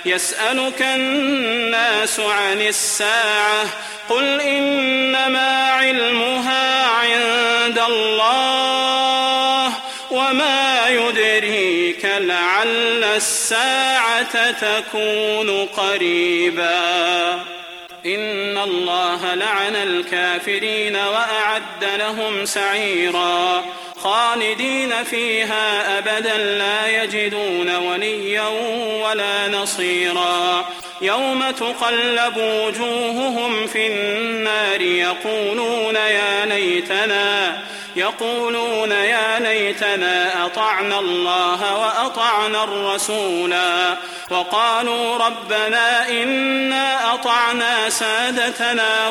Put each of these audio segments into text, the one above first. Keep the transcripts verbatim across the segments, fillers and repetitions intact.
يسألك الناس عن الساعة قل إنما علمها عند الله وما يدريك لعل الساعة تكون قريبا إن الله لعن الكافرين وأعد لهم سعيرا خالدين فيها أبدا لا يجدون وليا ولا نصيرا يوم تقلب وجوههم في النار يقولون يا ليتنا يقولون يا ليتنا أطعنا الله وأطعنا الرسولا وقالوا ربنا إنا أطعنا سادتنا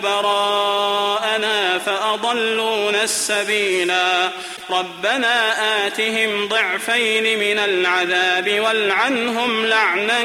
وكبراءنا فأضلونا السبيلا ربنا آتهم ضعفين من العذاب والعنهم لعنا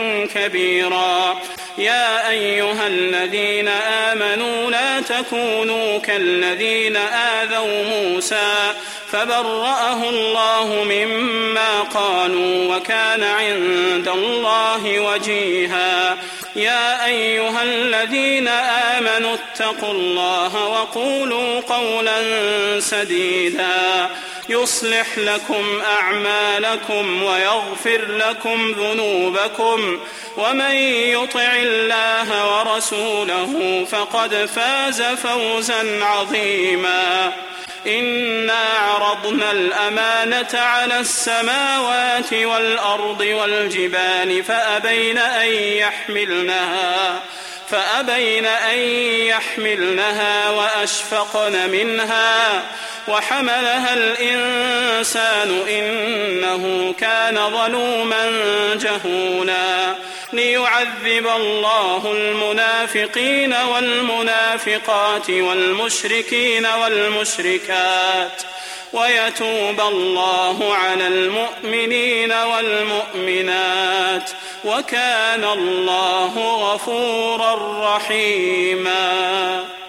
كبيرا يا أيها الذين آمنوا لا تكونوا كالذين آذوا موسى فبرأه الله مما قالوا وكان عند الله وجيها يا أيها الذين آمنوا اتقوا الله وقولوا قولا سديدا يصلح لكم أعمالكم ويغفر لكم ذنوبكم ومن يطع الله ورسوله فقد فاز فوزا عظيما إنا عرضنا الأمانة على السماوات والأرض والجبال فأبين أن يحملنها فأبين أن يحملنها وأشفقن منها وحملها الإنسان إنه كان ظلوما جهولا ليعذب الله المنافقين والمنافقات والمشركين والمشركات ويتوب الله على المؤمنين والمؤمنات وكان الله غفورا رحيما.